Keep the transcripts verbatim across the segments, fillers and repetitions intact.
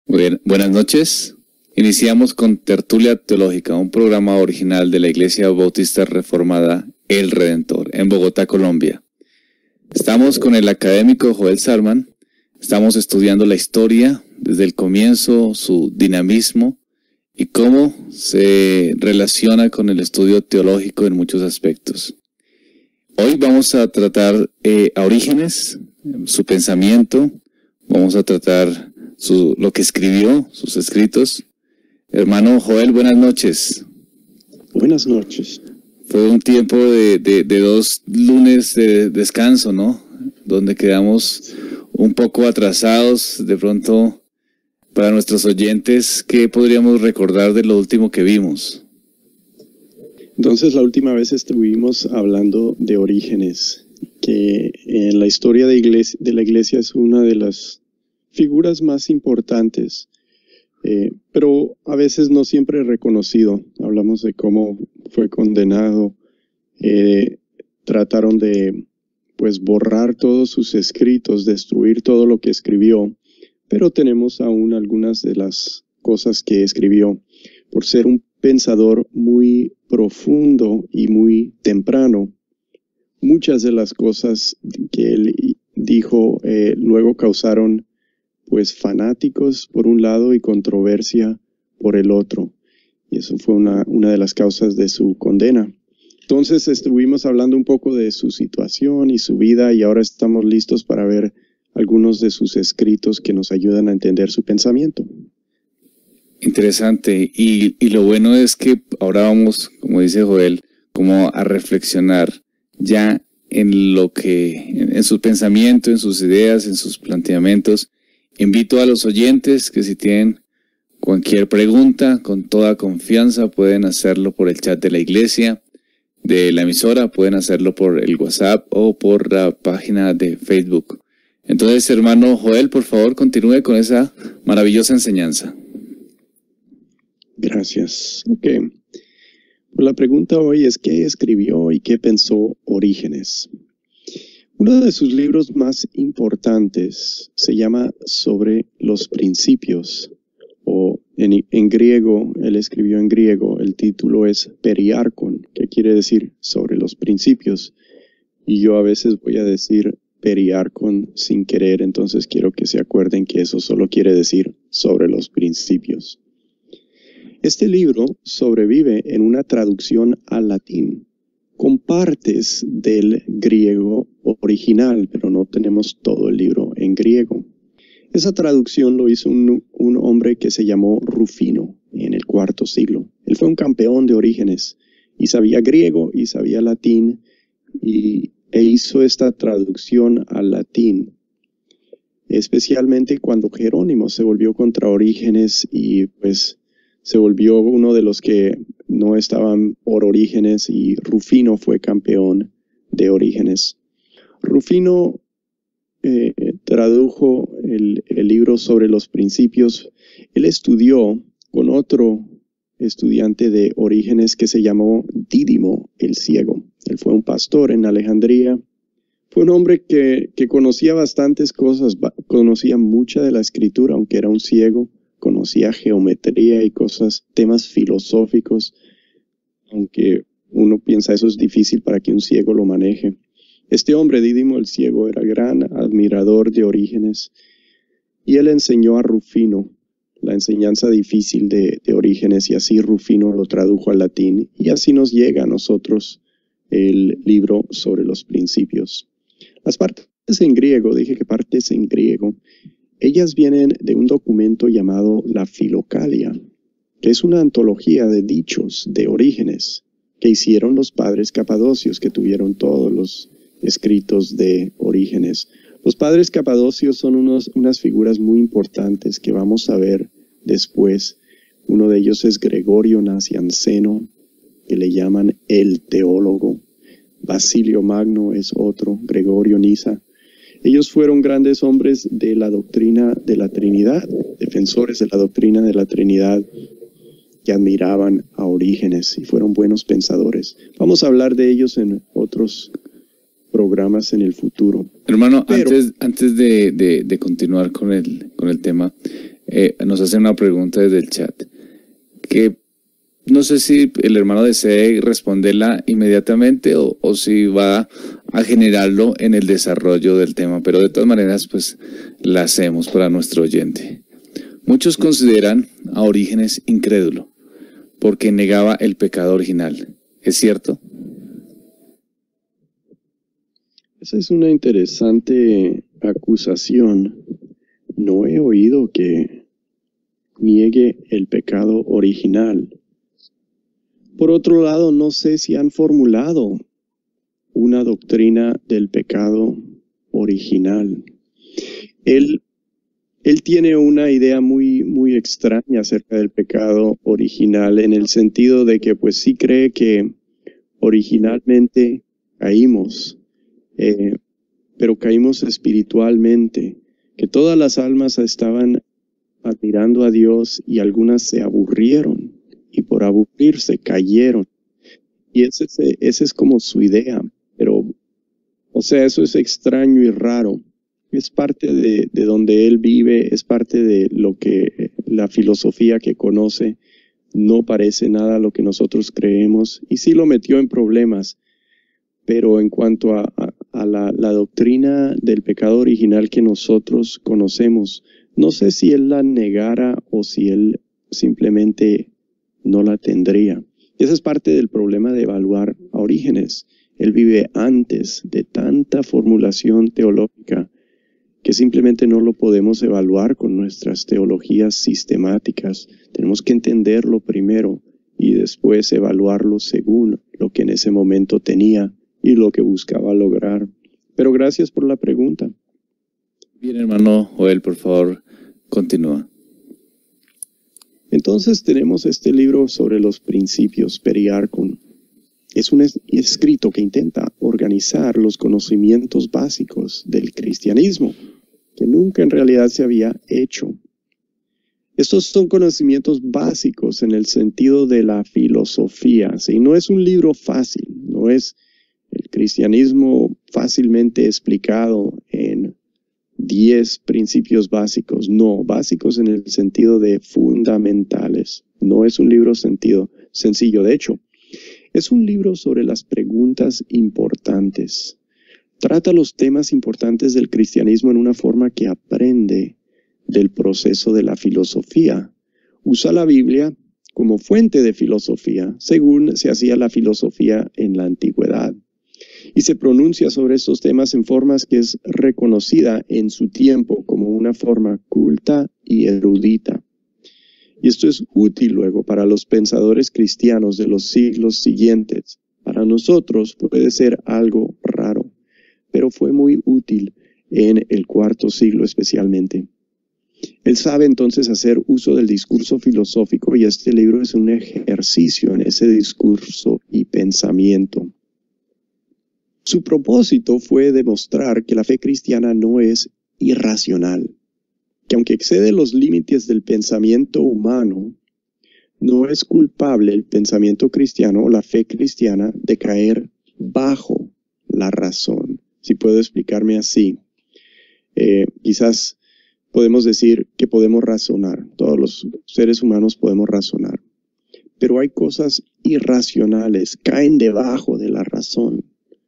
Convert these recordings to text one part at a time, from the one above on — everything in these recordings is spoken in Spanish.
Muy bien, buenas noches. Iniciamos con Tertulia Teológica, un programa original de la Iglesia Bautista Reformada El Redentor, en Bogotá, Colombia. Estamos con el académico Joel Sarman. Estamos estudiando la historia desde el comienzo, su dinamismo y cómo se relaciona con el estudio teológico en muchos aspectos. Hoy vamos a tratar eh, a Orígenes, su pensamiento, vamos a tratar su, lo que escribió, sus escritos. Hermano Joel, buenas noches. Buenas noches. Fue un tiempo de, de, de dos lunes de descanso, ¿no? Donde quedamos un poco atrasados. De pronto, para nuestros oyentes, ¿qué podríamos recordar de lo último que vimos? Entonces, la última vez estuvimos hablando de Orígenes, que en la historia de, iglesia, de la iglesia es una de las figuras más importantes, eh, pero a veces no siempre reconocido. Hablamos de cómo fue condenado, eh, trataron de pues borrar todos sus escritos, destruir todo lo que escribió, pero tenemos aún algunas de las cosas que escribió. Por ser un pensador muy profundo y muy temprano, muchas de las cosas que él dijo eh, luego causaron pues fanáticos por un lado y controversia por el otro. Y eso fue una, una de las causas de su condena. Entonces estuvimos hablando un poco de su situación y su vida, y ahora estamos listos para ver algunos de sus escritos que nos ayudan a entender su pensamiento. Interesante. Y, y lo bueno es que ahora vamos, como dice Joel, como a reflexionar ya en lo que, en, en su pensamiento, en sus ideas, en sus planteamientos. Invito a los oyentes que si tienen cualquier pregunta, con toda confianza pueden hacerlo por el chat de la iglesia, de la emisora, pueden hacerlo por el WhatsApp o por la página de Facebook. Entonces, hermano Joel, por favor, continúe con esa maravillosa enseñanza. Gracias. Ok. Pues la pregunta hoy es, ¿qué escribió y qué pensó Orígenes? Uno de sus libros más importantes se llama Sobre los Principios, o en, en griego, él escribió en griego, el título es Periarkon, que quiere decir sobre los principios, y yo a veces voy a decir Periarkon sin querer, entonces quiero que se acuerden que eso solo quiere decir sobre los principios. Este libro sobrevive en una traducción al latín, con partes del griego original, pero no tenemos todo el libro en griego. Esa traducción lo hizo un, un hombre que se llamó Rufino en el cuarto siglo. Él fue un campeón de Orígenes y sabía griego y sabía latín y, e hizo esta traducción al latín, especialmente cuando Jerónimo se volvió contra Orígenes y pues se volvió uno de los que no estaban por Orígenes, y Rufino fue campeón de Orígenes. Rufino eh, tradujo el, el libro Sobre los Principios. Él estudió con otro estudiante de Orígenes que se llamó Dídimo el Ciego. Él fue un pastor en Alejandría. Fue un hombre que, que conocía bastantes cosas, conocía mucha de la escritura, aunque era un ciego. Conocía geometría y cosas, temas filosóficos, aunque uno piensa eso es difícil para que un ciego lo maneje. Este hombre, Dídimo el Ciego, era gran admirador de Orígenes, y él enseñó a Rufino la enseñanza difícil de, de Orígenes, y así Rufino lo tradujo al latín, y así nos llega a nosotros el libro Sobre los Principios. Las partes en griego, dije que partes en griego, ellas vienen de un documento llamado la Filocalia, que es una antología de dichos de Orígenes que hicieron los padres capadocios, que tuvieron todos los escritos de Orígenes. Los padres capadocios son unos, unas figuras muy importantes que vamos a ver después. Uno de ellos es Gregorio Nacianceno, que le llaman el teólogo. Basilio Magno es otro, Gregorio Nisa. Ellos fueron grandes hombres de la doctrina de la Trinidad, defensores de la doctrina de la Trinidad, que admiraban a Orígenes y fueron buenos pensadores. Vamos a hablar de ellos en otros programas en el futuro. Hermano, Pero, antes, antes de, de, de continuar con el, con el tema, eh, nos hacen una pregunta desde el chat, que no sé si el hermano desee responderla inmediatamente o, o si va a generarlo en el desarrollo del tema, pero de todas maneras pues la hacemos para nuestro oyente. Muchos consideran a Orígenes incrédulo porque negaba el pecado original. ¿Es cierto? Esa es una interesante acusación. No he oído que niegue el pecado original. Por otro lado, no sé si han formulado una doctrina del pecado original. Él, él tiene una idea muy, muy extraña acerca del pecado original, en el sentido de que pues sí cree que originalmente caímos, eh, pero caímos espiritualmente, que todas las almas estaban admirando a Dios y algunas se aburrieron y por aburrirse cayeron. Y ese, ese, ese es como su idea, pero, o sea, eso es extraño y raro. Es parte de, de donde él vive, es parte de lo que la filosofía que conoce. No parece nada a lo que nosotros creemos, y sí lo metió en problemas. Pero en cuanto a, a, a la, la doctrina del pecado original que nosotros conocemos, no sé si él la negara o si él simplemente no la tendría. Y esa es parte del problema de evaluar a Orígenes. Él vive antes de tanta formulación teológica que simplemente no lo podemos evaluar con nuestras teologías sistemáticas. Tenemos que entenderlo primero y después evaluarlo según lo que en ese momento tenía y lo que buscaba lograr. Pero gracias por la pregunta. Bien, hermano Joel, por favor, continúa. Entonces tenemos este libro sobre los principios, Periarchon. Es un es escrito que intenta organizar los conocimientos básicos del cristianismo, que nunca en realidad se había hecho. Estos son conocimientos básicos en el sentido de la filosofía, ¿sí? No es un libro fácil, no es el cristianismo fácilmente explicado en diez principios básicos. No, básicos en el sentido de fundamentales. No es un libro sentido sencillo. De hecho, es un libro sobre las preguntas importantes. Trata los temas importantes del cristianismo en una forma que aprende del proceso de la filosofía. Usa la Biblia como fuente de filosofía, según se hacía la filosofía en la antigüedad. Y se pronuncia sobre estos temas en formas que es reconocida en su tiempo como una forma culta y erudita. Y esto es útil luego para los pensadores cristianos de los siglos siguientes. Para nosotros puede ser algo raro, pero fue muy útil en el cuarto siglo especialmente. Él sabe entonces hacer uso del discurso filosófico y este libro es un ejercicio en ese discurso y pensamiento. Su propósito fue demostrar que la fe cristiana no es irracional, que aunque excede los límites del pensamiento humano, no es culpable el pensamiento cristiano o la fe cristiana de caer bajo la razón. Si puedo explicarme así, eh, quizás podemos decir que podemos razonar, todos los seres humanos podemos razonar, pero hay cosas irracionales, caen debajo de la razón.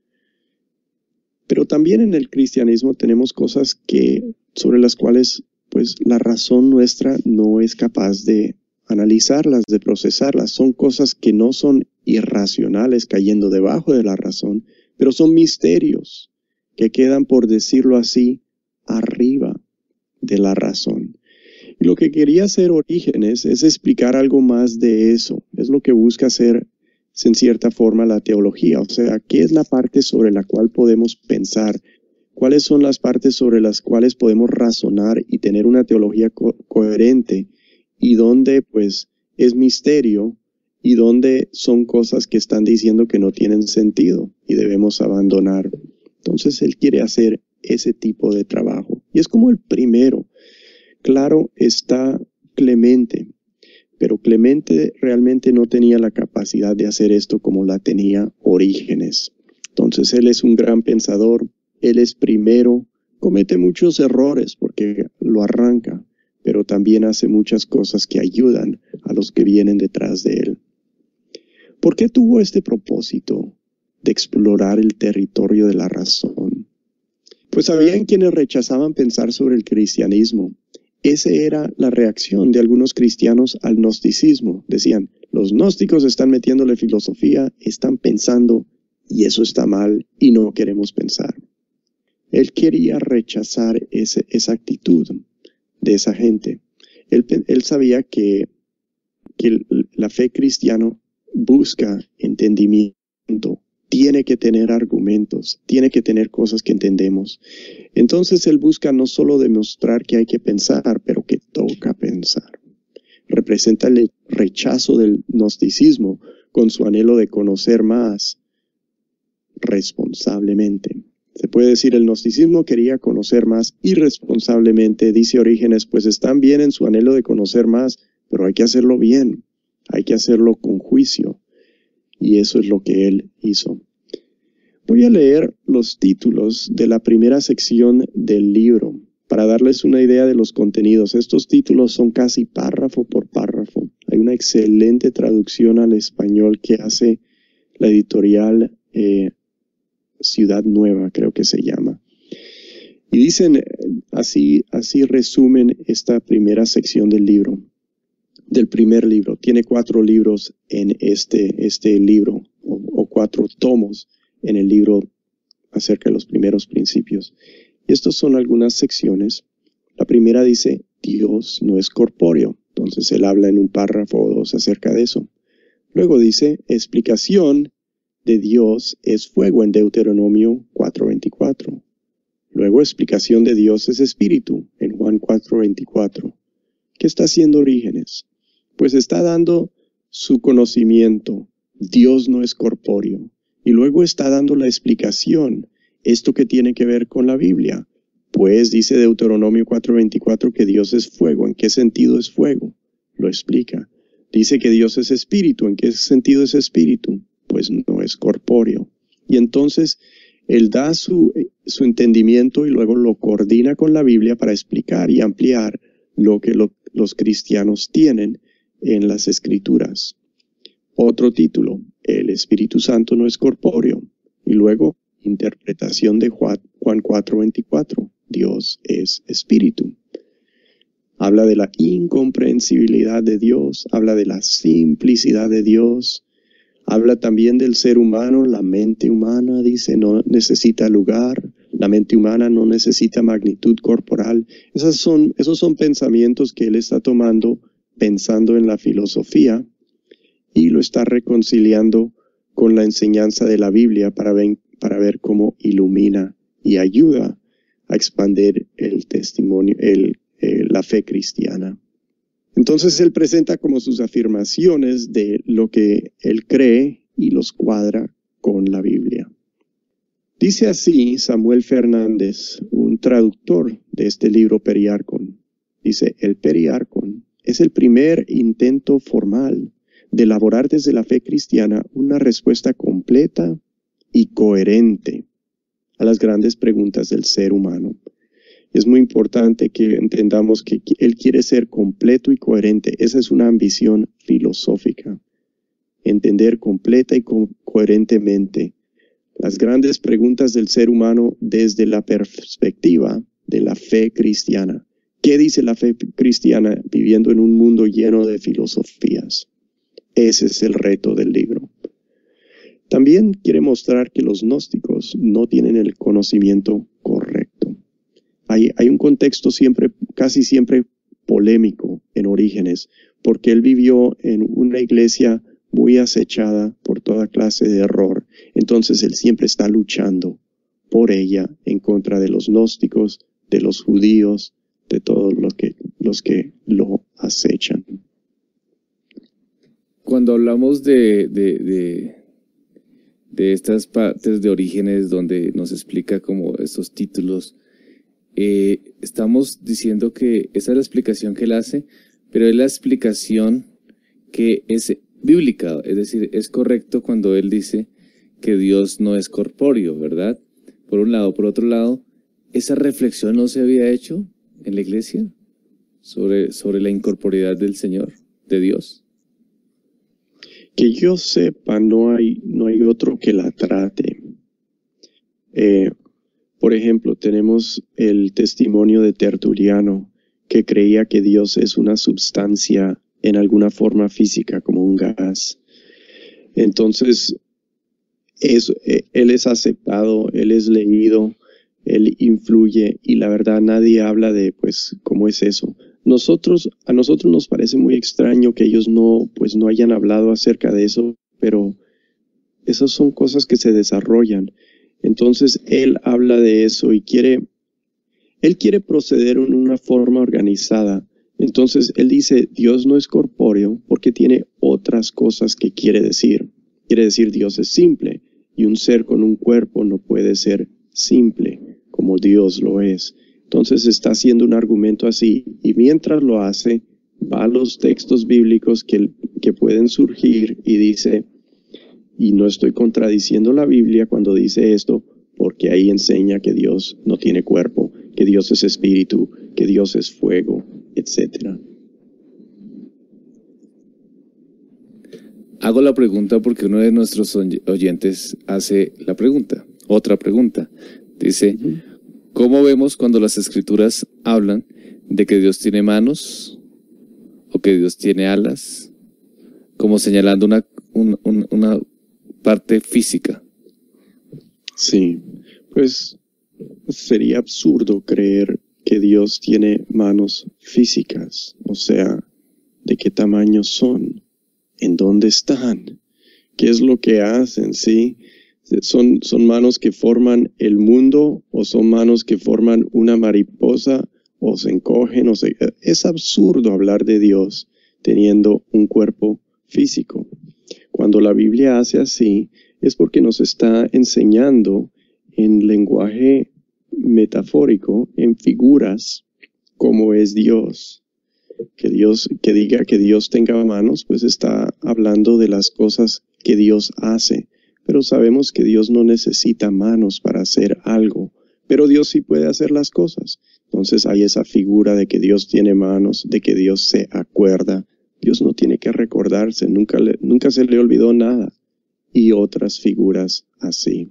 Pero también en el cristianismo tenemos cosas que, sobre las cuales pues, la razón nuestra no es capaz de analizarlas, de procesarlas. Son cosas que no son irracionales, cayendo debajo de la razón, pero son misterios que quedan, por decirlo así, arriba de la razón. Y lo que quería hacer Orígenes es explicar algo más de eso. Es lo que busca hacer en cierta forma la teología, o sea, ¿qué es la parte sobre la cual podemos pensar? ¿Cuáles son las partes sobre las cuales podemos razonar y tener una teología co coherente? Y dónde, pues, es misterio y dónde son cosas que están diciendo que no tienen sentido y debemos abandonar. Entonces, él quiere hacer ese tipo de trabajo. Y es como el primero. Claro, está Clemente. Pero Clemente realmente no tenía la capacidad de hacer esto como la tenía Orígenes. Entonces él es un gran pensador, él es primero, comete muchos errores porque lo arranca, pero pero también hace muchas cosas que ayudan a los que vienen detrás de él. ¿Por qué tuvo este propósito de explorar el territorio de la razón? Pues habían quienes rechazaban pensar sobre el cristianismo. Esa era la reacción de algunos cristianos al gnosticismo. Decían, los gnósticos están metiéndole filosofía, están pensando, y eso está mal, y no queremos pensar. Él quería rechazar ese, esa actitud de esa gente. Él, él sabía que, que la fe cristiana busca entendimiento, tiene que tener argumentos, tiene que tener cosas que entendemos. Entonces él busca no solo demostrar que hay que pensar, pero que toca pensar. Representa el rechazo del gnosticismo con su anhelo de conocer más responsablemente. Se puede decir, el gnosticismo quería conocer más irresponsablemente, dice Orígenes, pues están bien en su anhelo de conocer más, pero hay que hacerlo bien, hay que hacerlo con juicio. Y eso es lo que él hizo. Voy a leer los títulos de la primera sección del libro para darles una idea de los contenidos. Estos títulos son casi párrafo por párrafo. Hay una excelente traducción al español que hace la editorial eh, Ciudad Nueva, creo que se llama. Y dicen, así, así resumen esta primera sección del libro. Del primer libro. Tiene cuatro libros en este, este libro, o, o cuatro tomos en el libro acerca de los primeros principios. Y estas son algunas secciones. La primera dice, Dios no es corpóreo. Entonces él habla en un párrafo o dos acerca de eso. Luego dice, explicación de Dios es fuego en Deuteronomio cuatro veinticuatro. Luego, explicación de Dios es espíritu en Juan cuatro veinticuatro. ¿Qué está haciendo Orígenes? Pues está dando su conocimiento. Dios no es corpóreo. Y luego está dando la explicación. Esto que tiene que ver con la Biblia. Pues dice Deuteronomio cuatro veinticuatro que Dios es fuego. ¿En qué sentido es fuego? Lo explica. Dice que Dios es espíritu. ¿En qué sentido es espíritu? Pues no es corpóreo. Y entonces él da su, su entendimiento y luego lo coordina con la Biblia para explicar y ampliar lo que lo, los cristianos tienen en las Escrituras. Otro título, el Espíritu Santo no es corpóreo. Y luego, interpretación de Juan cuatro veinticuatro, Dios es espíritu. Habla de la incomprensibilidad de Dios, habla de la simplicidad de Dios, habla también del ser humano, la mente humana, dice, no necesita lugar, la mente humana no necesita magnitud corporal. Esas son, esos son pensamientos que él está tomando, pensando en la filosofía, y lo está reconciliando con la enseñanza de la Biblia para ver, para ver cómo ilumina y ayuda a expandir el testimonio, el, eh, la fe cristiana. Entonces él presenta como sus afirmaciones de lo que él cree y los cuadra con la Biblia. Dice así Samuel Fernández, un traductor de este libro Periarcon. Dice, el Periarcon es el primer intento formal de elaborar desde la fe cristiana una respuesta completa y coherente a las grandes preguntas del ser humano. Es muy importante que entendamos que él quiere ser completo y coherente. Esa es una ambición filosófica. Entender completa y co- coherentemente las grandes preguntas del ser humano desde la perspectiva de la fe cristiana. ¿Qué dice la fe cristiana viviendo en un mundo lleno de filosofías? Ese es el reto del libro. También quiere mostrar que los gnósticos no tienen el conocimiento correcto. Hay, hay un contexto siempre, casi siempre polémico en Orígenes, porque él vivió en una iglesia muy acechada por toda clase de error. Entonces él siempre está luchando por ella en contra de los gnósticos, de los judíos, de todos los que, los que lo acechan. Cuando hablamos de, de, de, de estas partes de Orígenes donde nos explica como estos títulos, eh, estamos diciendo que esa es la explicación que él hace, pero es la explicación que es bíblica, es decir, es correcto cuando él dice que Dios no es corpóreo, ¿verdad? Por un lado. Por otro lado, ¿esa reflexión no se había hecho en la iglesia sobre, sobre la incorporeidad del Señor, de Dios? Que yo sepa, no hay, no hay otro que la trate. Eh, por ejemplo, tenemos el testimonio de Tertuliano, que creía que Dios es una substancia en alguna forma física, como un gas. Entonces, es, él es aceptado, él es leído, él influye, y la verdad nadie habla de, pues, cómo es eso. Nosotros, a nosotros nos parece muy extraño que ellos no, pues, no hayan hablado acerca de eso, pero esas son cosas que se desarrollan. Entonces, él habla de eso y quiere, él quiere proceder en una forma organizada. Entonces, él dice, Dios no es corpóreo porque tiene otras cosas que quiere decir. Quiere decir, Dios es simple, y un ser con un cuerpo no puede ser simple como Dios lo es. Entonces está haciendo un argumento así, y mientras lo hace, va a los textos bíblicos que, que pueden surgir y dice, y no estoy contradiciendo la Biblia cuando dice esto, porque ahí enseña que Dios no tiene cuerpo, que Dios es espíritu, que Dios es fuego, etcétera. Hago la pregunta porque uno de nuestros oyentes hace la pregunta, otra pregunta. Dice, uh-huh. ¿Cómo vemos cuando las escrituras hablan de que Dios tiene manos o que Dios tiene alas? Como señalando una, un, un, una parte física. Sí, pues sería absurdo creer que Dios tiene manos físicas. O sea, ¿de qué tamaño son? ¿En dónde están? ¿Qué es lo que hacen? ¿Sí? ¿Son, son manos que forman el mundo o son manos que forman una mariposa o se encogen? O se... Es absurdo hablar de Dios teniendo un cuerpo físico. Cuando la Biblia hace así, es porque nos está enseñando en lenguaje metafórico, en figuras, cómo es Dios. Que Dios, que diga que Dios tenga manos, pues está hablando de las cosas que Dios hace. Pero sabemos que Dios no necesita manos para hacer algo, pero Dios sí puede hacer las cosas. Entonces hay esa figura de que Dios tiene manos, de que Dios se acuerda. Dios no tiene que recordarse, nunca, le, nunca se le olvidó nada. Y otras figuras así.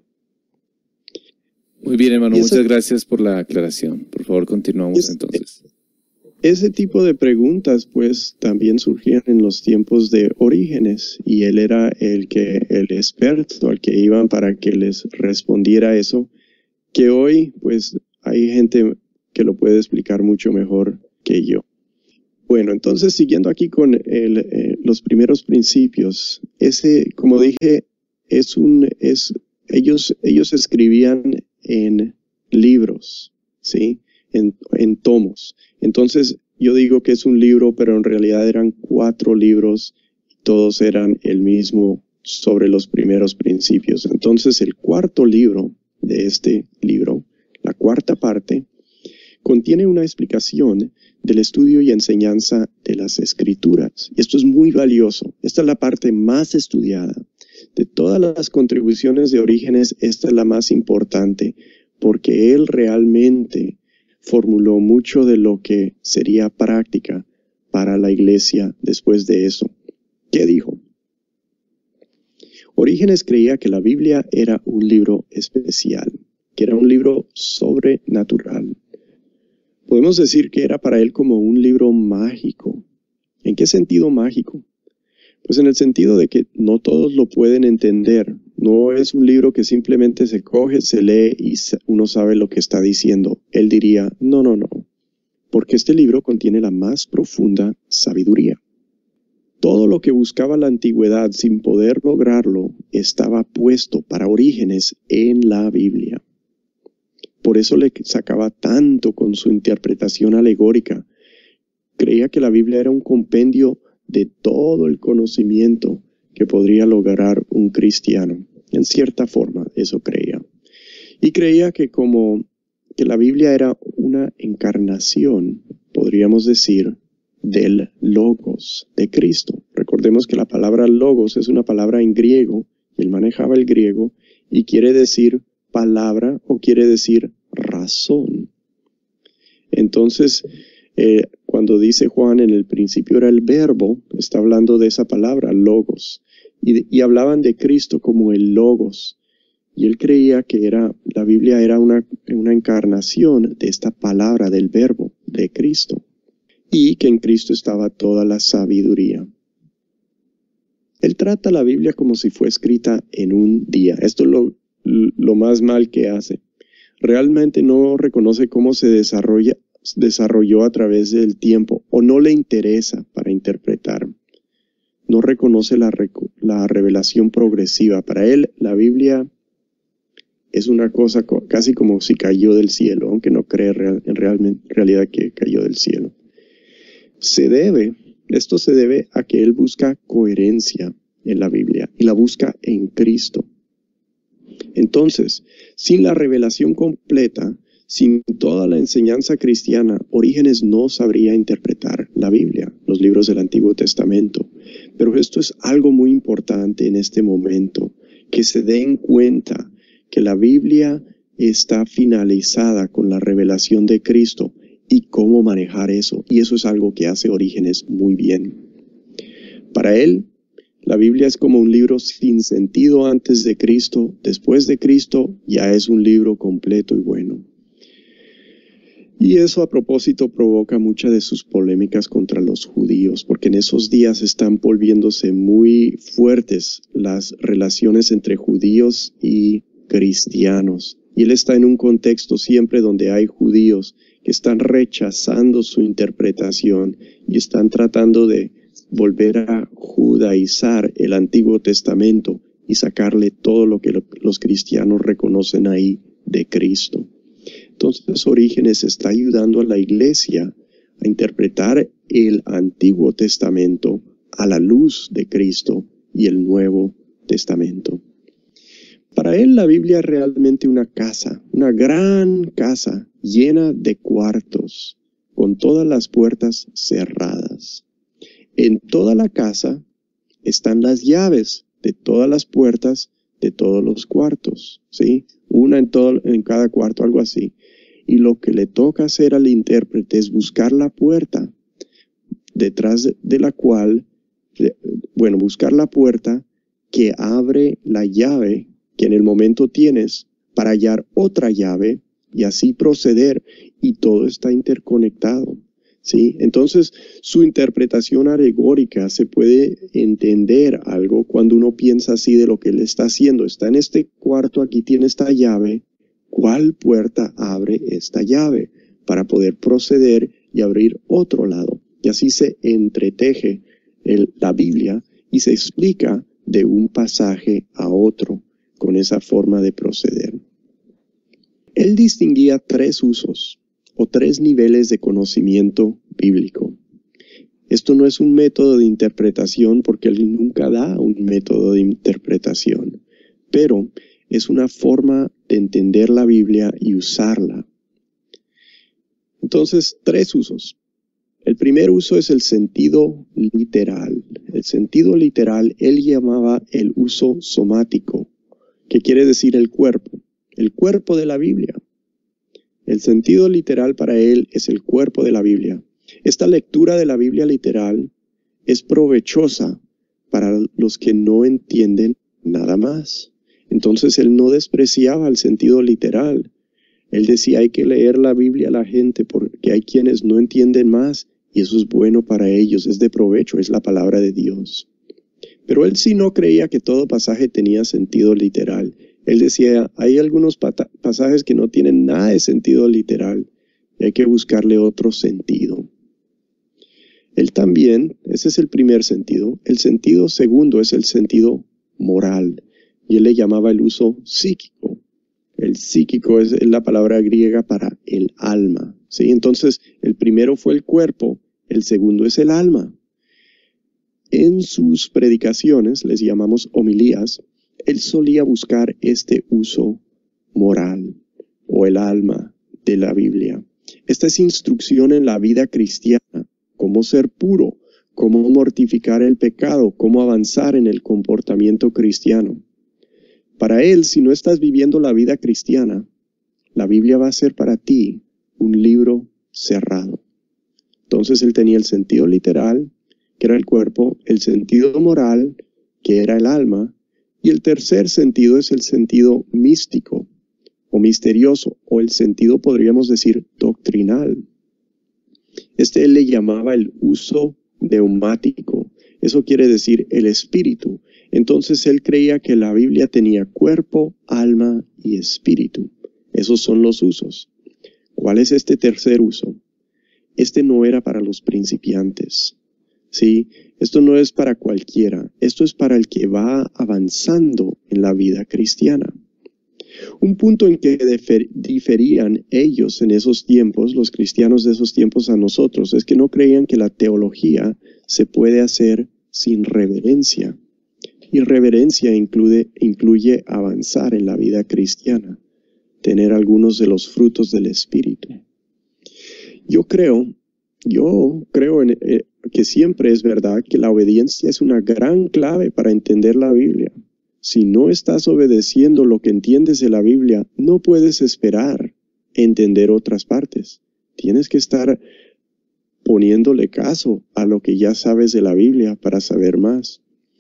Muy bien, hermano, esa, muchas gracias por la aclaración. Por favor, continuamos es, entonces. Ese tipo de preguntas, pues, también surgían en los tiempos de Orígenes, y él era el que, el experto al que iban para que les respondiera eso, que hoy, pues, hay gente que lo puede explicar mucho mejor que yo. Bueno, entonces, siguiendo aquí con el, eh, los primeros principios, ese, como dije, es un, es, ellos, ellos escribían en libros, ¿sí? En, en tomos. Entonces, yo digo que es un libro, pero en realidad eran cuatro libros, todos eran el mismo sobre los primeros principios. Entonces, el cuarto libro de este libro, la cuarta parte, contiene una explicación del estudio y enseñanza de las Escrituras. Y esto es muy valioso. Esta es la parte más estudiada. De todas las contribuciones de Orígenes, esta es la más importante, porque él realmente formuló mucho de lo que sería práctica para la iglesia después de eso. ¿Qué dijo? Orígenes creía que la Biblia era un libro especial, que era un libro sobrenatural. Podemos decir que era para él como un libro mágico. ¿En qué sentido mágico? Pues en el sentido de que no todos lo pueden entender. No es un libro que simplemente se coge, se lee y uno sabe lo que está diciendo. Él diría, no, no, no, porque este libro contiene la más profunda sabiduría. Todo lo que buscaba la antigüedad sin poder lograrlo estaba puesto para Orígenes en la Biblia. Por eso le sacaba tanto con su interpretación alegórica. Creía que la Biblia era un compendio de todo el conocimiento que podría lograr un cristiano. En cierta forma, eso creía. Y creía que como que la Biblia era una encarnación, podríamos decir, del Logos de Cristo. Recordemos que la palabra Logos es una palabra en griego, y él manejaba el griego, y quiere decir palabra o quiere decir razón. Entonces, eh, cuando dice Juan, en el principio era el verbo, está hablando de esa palabra, logos. Y, y hablaban de Cristo como el logos. Y él creía que era, la Biblia era una, una encarnación de esta palabra del verbo, de Cristo. Y que en Cristo estaba toda la sabiduría. Él trata la Biblia como si fue escrita en un día. Esto es lo, lo más mal que hace. Realmente no reconoce cómo se desarrolla, desarrolló a través del tiempo, o no le interesa para interpretar. No reconoce la, la revelación progresiva. Para él, la Biblia es una cosa casi como si cayó del cielo, aunque no cree real, en real, realidad que cayó del cielo. Se debe, esto se debe a que él busca coherencia en la Biblia y la busca en Cristo. Entonces, sin la revelación completa, sin toda la enseñanza cristiana, Orígenes no sabría interpretar la Biblia, los libros del Antiguo Testamento. Pero esto es algo muy importante en este momento, que se den cuenta que la Biblia está finalizada con la revelación de Cristo y cómo manejar eso. Y eso es algo que hace Orígenes muy bien. Para él, la Biblia es como un libro sin sentido antes de Cristo. Después de Cristo ya es un libro completo y bueno. Y eso a propósito provoca muchas de sus polémicas contra los judíos, porque en esos días están volviéndose muy fuertes las relaciones entre judíos y cristianos. Y él está en un contexto siempre donde hay judíos que están rechazando su interpretación y están tratando de volver a judaizar el Antiguo Testamento y sacarle todo lo que lo, los cristianos reconocen ahí de Cristo. Entonces Orígenes está ayudando a la iglesia a interpretar el Antiguo Testamento a la luz de Cristo y el Nuevo Testamento. Para él la Biblia es realmente una casa, una gran casa llena de cuartos, con todas las puertas cerradas. En toda la casa están las llaves de todas las puertas de todos los cuartos, ¿sí? Una en, todo, en cada cuarto, algo así. Y lo que le toca hacer al intérprete es buscar la puerta detrás de, de la cual, de, bueno, buscar la puerta que abre la llave que en el momento tienes para hallar otra llave y así proceder, y todo está interconectado, ¿sí? Entonces, su interpretación alegórica se puede entender algo cuando uno piensa así de lo que él está haciendo. Está en este cuarto, aquí tiene esta llave. ¿Cuál puerta abre esta llave? Para poder proceder y abrir otro lado. Y así se entreteje el, la Biblia y se explica de un pasaje a otro con esa forma de proceder. Él distinguía tres usos o tres niveles de conocimiento bíblico. Esto no es un método de interpretación porque él nunca da un método de interpretación, pero es una forma de entender la Biblia y usarla. Entonces, tres usos. El primer uso es el sentido literal. El sentido literal él llamaba el uso somático, que quiere decir el cuerpo, el cuerpo de la Biblia. El sentido literal para él es el cuerpo de la Biblia. Esta lectura de la Biblia literal es provechosa para los que no entienden nada más. Entonces él no despreciaba el sentido literal. Él decía, hay que leer la Biblia a la gente porque hay quienes no entienden más y eso es bueno para ellos, es de provecho, es la palabra de Dios. Pero él sí no creía que todo pasaje tenía sentido literal. Él decía, hay algunos pasajes que no tienen nada de sentido literal y hay que buscarle otro sentido. Él también, ese es el primer sentido. El sentido segundo es el sentido moral y él le llamaba el uso psíquico. El psíquico es la palabra griega para el alma, ¿sí? Entonces, el primero fue el cuerpo, el segundo es el alma. En sus predicaciones, les llamamos homilías, él solía buscar este uso moral o el alma de la Biblia. Esta es instrucción en la vida cristiana, cómo ser puro, cómo mortificar el pecado, cómo avanzar en el comportamiento cristiano. Para él, si no estás viviendo la vida cristiana, la Biblia va a ser para ti un libro cerrado. Entonces él tenía el sentido literal, que era el cuerpo, el sentido moral, que era el alma, y el tercer sentido es el sentido místico o misterioso, o el sentido, podríamos decir, doctrinal. Este él le llamaba el uso neumático. Eso quiere decir el espíritu. Entonces él creía que la Biblia tenía cuerpo, alma y espíritu. Esos son los usos. ¿Cuál es este tercer uso? Este no era para los principiantes. ¿Sí? Esto no es para cualquiera. Esto es para el que va avanzando en la vida cristiana. Un punto en que diferían ellos en esos tiempos, los cristianos de esos tiempos a nosotros, es que no creían que la teología se puede hacer sin reverencia. Y reverencia incluye, incluye avanzar en la vida cristiana, tener algunos de los frutos del Espíritu. Yo creo, yo creo en, eh, que siempre es verdad que la obediencia es una gran clave para entender la Biblia. Si no estás obedeciendo lo que entiendes de la Biblia, no puedes esperar entender otras partes. Tienes que estar poniéndole caso a lo que ya sabes de la Biblia para saber más.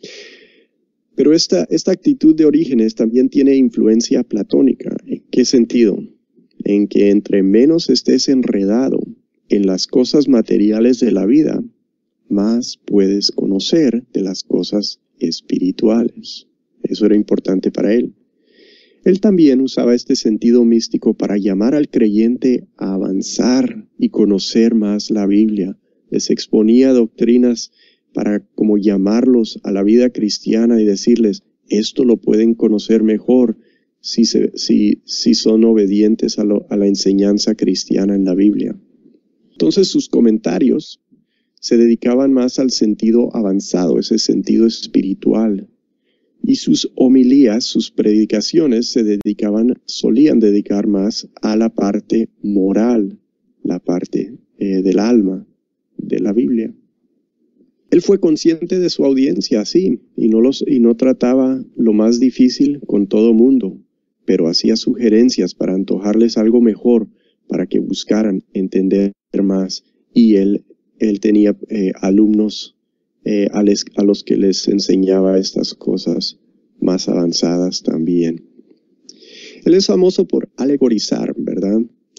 Pero esta, esta actitud de Orígenes también tiene influencia platónica. ¿En qué sentido? En que entre menos estés enredado en las cosas materiales de la vida, más puedes conocer de las cosas espirituales. Eso era importante para él. Él también usaba este sentido místico para llamar al creyente a avanzar y conocer más la Biblia. Les exponía doctrinas para como llamarlos a la vida cristiana y decirles, esto lo pueden conocer mejor si, se, si, si son obedientes a, lo, a la enseñanza cristiana en la Biblia. Entonces sus comentarios se dedicaban más al sentido avanzado, ese sentido espiritual. Y sus homilías, sus predicaciones se dedicaban, solían dedicar más a la parte moral, la parte eh, del alma de la Biblia. Él fue consciente de su audiencia, sí, y no, los, y no trataba lo más difícil con todo mundo, pero hacía sugerencias para antojarles algo mejor, para que buscaran entender más. Y él, él tenía eh, alumnos eh, a, les, a los que les enseñaba estas cosas más avanzadas también. Él es famoso por alegorizar, ¿verdad?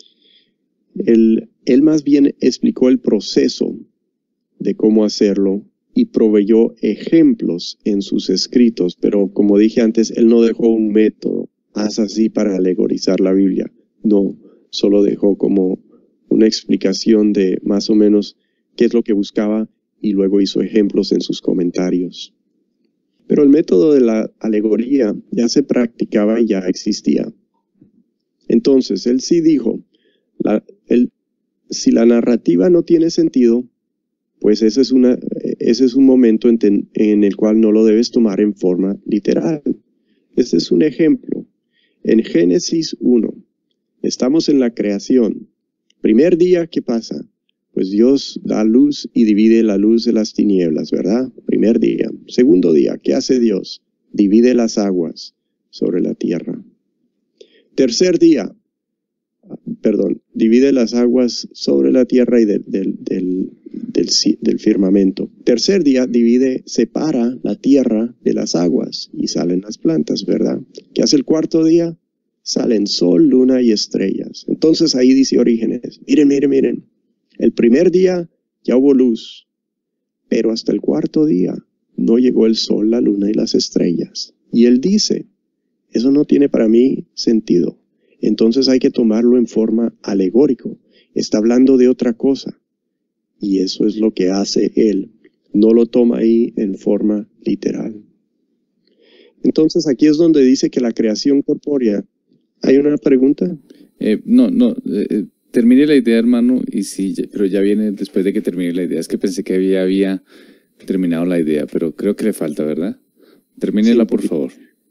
Él, él más bien explicó el proceso de cómo hacerlo y proveyó ejemplos en sus escritos, pero como dije antes, él no dejó un método, haz así para alegorizar la Biblia. No, solo dejó como una explicación de más o menos qué es lo que buscaba y luego hizo ejemplos en sus comentarios. Pero el método de la alegoría ya se practicaba y ya existía. Entonces, él sí dijo, la, el, si la narrativa no tiene sentido, pues ese es, una, ese es un momento en, ten, en el cual no lo debes tomar en forma literal. Este es un ejemplo. En Génesis uno, estamos en la creación. Primer día, ¿qué pasa? Pues Dios da luz y divide la luz de las tinieblas, ¿verdad? Primer día. Segundo día, ¿qué hace Dios? Divide las aguas sobre la tierra. Tercer día, perdón, divide las aguas sobre la tierra y del, del, del, del, del firmamento. Tercer día, divide, separa la tierra de las aguas y salen las plantas, ¿verdad? ¿Qué hace el cuarto día? Salen sol, luna y estrellas. Entonces ahí dice Orígenes, miren, miren, miren. El primer día ya hubo luz, pero hasta el cuarto día no llegó el sol, la luna y las estrellas. Y él dice, eso no tiene para mí sentido. Entonces hay que tomarlo en forma alegórico. Está hablando de otra cosa. Y eso es lo que hace él. No lo toma ahí en forma literal. Entonces aquí es donde dice que la creación corpórea. ¿Hay una pregunta? Eh, no, no. Eh, termine la idea, hermano, y sí, pero ya viene después de que termine la idea. Es que pensé que había, había terminado la idea, pero creo que le falta, ¿verdad? Termínela, sí, por favor.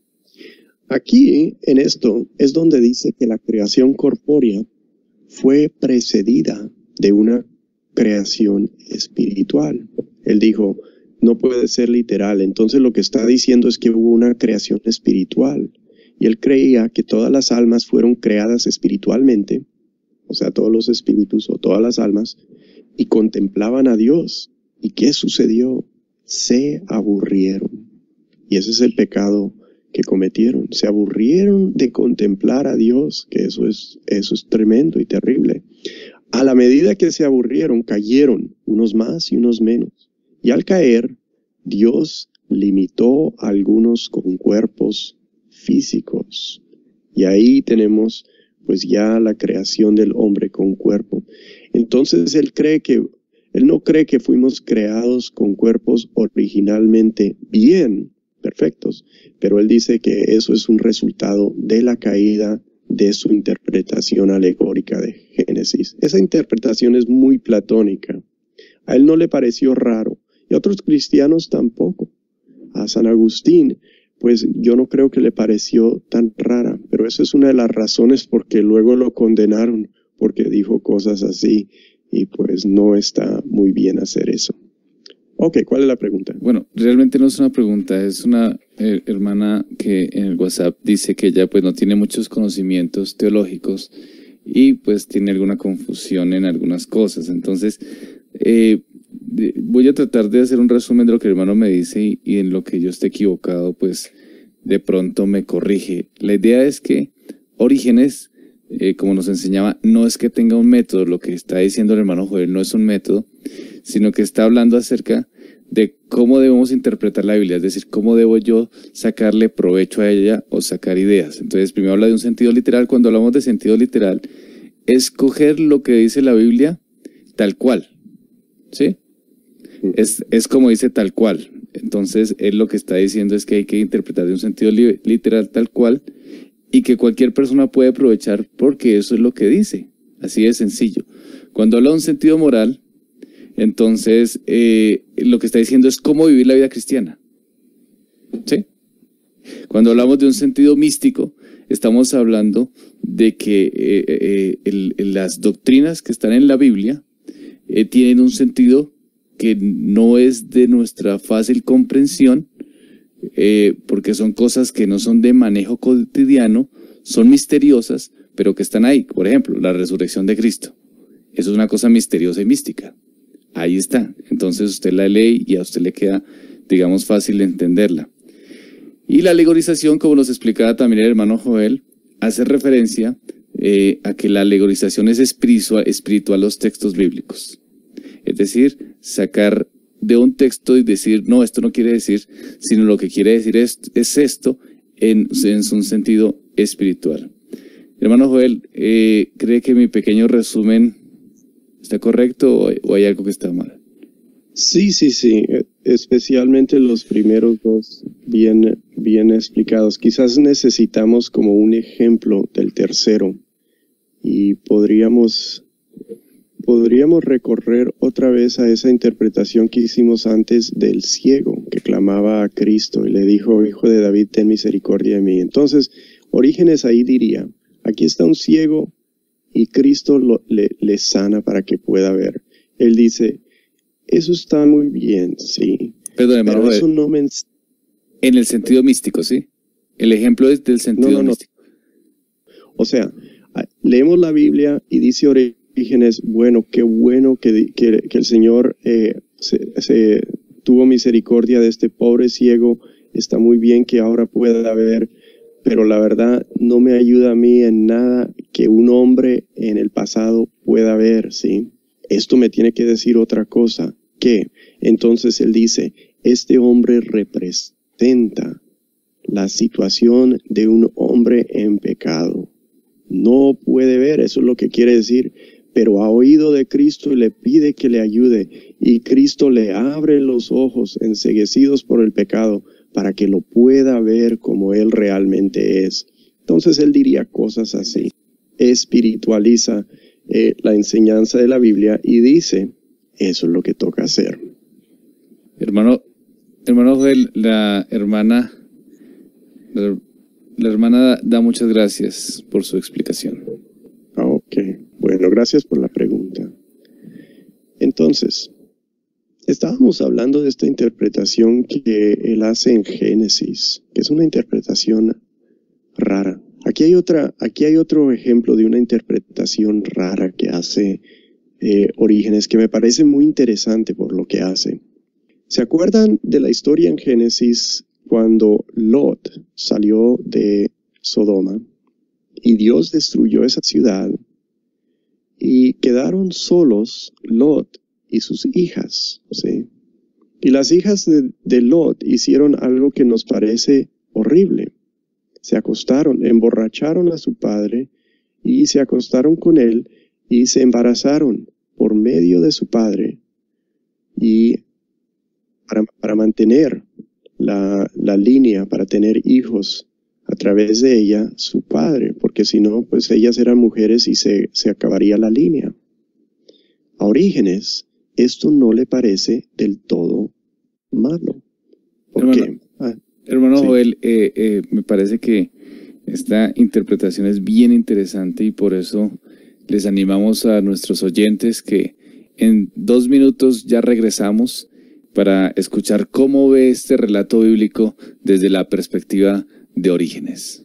Aquí, en esto, es donde dice que la creación corpórea fue precedida de una creación espiritual. Él dijo, no puede ser literal. Entonces lo que está diciendo es que hubo una creación espiritual. Y él creía que todas las almas fueron creadas espiritualmente, o sea, todos los espíritus o todas las almas, y contemplaban a Dios. ¿Y qué sucedió? Se aburrieron. Y ese es el pecado que cometieron. Se aburrieron de contemplar a Dios, que eso es, eso es tremendo y terrible. A la medida que se aburrieron, cayeron, unos más y unos menos. Y al caer, Dios limitó a algunos con cuerpos físicos. Y ahí tenemos pues ya la creación del hombre con cuerpo. Entonces él cree que, él no cree que fuimos creados con cuerpos originalmente bien, perfectos, pero él dice que eso es un resultado de la caída de su interpretación alegórica de Génesis. Esa interpretación es muy platónica. A él no le pareció raro, y a otros cristianos tampoco. A San Agustín, pues yo no creo que le pareció tan rara, pero esa es una de las razones por que luego lo condenaron, porque dijo cosas así, y pues no está muy bien hacer eso. Ok, ¿cuál es la pregunta? Bueno, realmente no es una pregunta, es una eh, hermana que en el WhatsApp dice que ella pues no tiene muchos conocimientos teológicos y pues tiene alguna confusión en algunas cosas. Entonces, eh, de, voy a tratar de hacer un resumen de lo que el hermano me dice y, y en lo que yo esté equivocado, pues de pronto me corrige. La idea es que Orígenes, eh, como nos enseñaba, no es que tenga un método, lo que está diciendo el hermano Joel no es un método, sino que está hablando acerca de cómo debemos interpretar la Biblia, es decir, cómo debo yo sacarle provecho a ella o sacar ideas. Entonces, primero habla de un sentido literal. Cuando hablamos de sentido literal, es coger lo que dice la Biblia tal cual, ¿sí? Es, es como dice tal cual. Entonces, él lo que está diciendo es que hay que interpretar de un sentido li literal tal cual y que cualquier persona puede aprovechar porque eso es lo que dice. Así de sencillo. Cuando habla de un sentido moral, entonces, eh, lo que está diciendo es cómo vivir la vida cristiana. ¿Sí? Cuando hablamos de un sentido místico, estamos hablando de que eh, eh, el, las doctrinas que están en la Biblia eh, tienen un sentido que no es de nuestra fácil comprensión, eh, porque son cosas que no son de manejo cotidiano, son misteriosas, pero que están ahí. Por ejemplo, la resurrección de Cristo. Eso es una cosa misteriosa y mística. Ahí está. Entonces usted la lee y a usted le queda, digamos, fácil de entenderla. Y la alegorización, como nos explicaba también el hermano Joel, hace referencia eh, a que la alegorización es espiritual, espiritual los textos bíblicos. Es decir, sacar de un texto y decir, no, esto no quiere decir, sino lo que quiere decir es, es esto en, en un sentido espiritual. Hermano Joel, eh, ¿cree que mi pequeño resumen ¿está correcto o hay, o hay algo que está mal? Sí, sí, sí. Especialmente los primeros dos bien, bien explicados. Quizás necesitamos como un ejemplo del tercero y podríamos, podríamos recorrer otra vez a esa interpretación que hicimos antes del ciego que clamaba a Cristo y le dijo, Hijo de David, ten misericordia de mí. Entonces, Orígenes ahí diría, aquí está un ciego y Cristo lo, le, le sana para que pueda ver. Él dice, eso está muy bien, sí. Perdón, hermano, pero eso no me... En el sentido místico, ¿sí? El ejemplo es del sentido no, no, místico. No. O sea, leemos la Biblia y dice Orígenes, bueno, qué bueno que, que, que el Señor eh, se, se tuvo misericordia de este pobre ciego, está muy bien que ahora pueda ver, pero la verdad no me ayuda a mí en nada que un hombre en el pasado pueda ver, ¿sí? Esto me tiene que decir otra cosa. ¿Qué? Entonces él dice, este hombre representa la situación de un hombre en pecado. No puede ver, eso es lo que quiere decir, pero ha oído de Cristo y le pide que le ayude, y Cristo le abre los ojos enceguecidos por el pecado para que lo pueda ver como él realmente es. Entonces él diría cosas así, espiritualiza eh, la enseñanza de la Biblia y dice, eso es lo que toca hacer. Hermano, hermano Joel, la hermana, la, la hermana da, da muchas gracias por su explicación. Ok, bueno, gracias por la pregunta. Entonces, estábamos hablando de esta interpretación que él hace en Génesis, que es una interpretación rara. Aquí hay otra, aquí hay otro ejemplo de una interpretación rara que hace eh, Orígenes, que me parece muy interesante por lo que hace. ¿Se acuerdan de la historia en Génesis cuando Lot salió de Sodoma y Dios destruyó esa ciudad y quedaron solos Lot y sus hijas, ¿sí? Y las hijas de, de Lot hicieron algo que nos parece horrible. Se acostaron, emborracharon a su padre y se acostaron con él y se embarazaron por medio de su padre. Y para, para mantener la, la línea, para tener hijos a través de ella, su padre, porque si no, pues ellas eran mujeres y se, se acabaría la línea. A Orígenes, esto no le parece del todo malo. ¿Por Hermano, qué? Ah, hermano sí. Joel, eh, eh, me parece que esta interpretación es bien interesante y por eso les animamos a nuestros oyentes que en dos minutos ya regresamos para escuchar cómo ve este relato bíblico desde la perspectiva de Orígenes.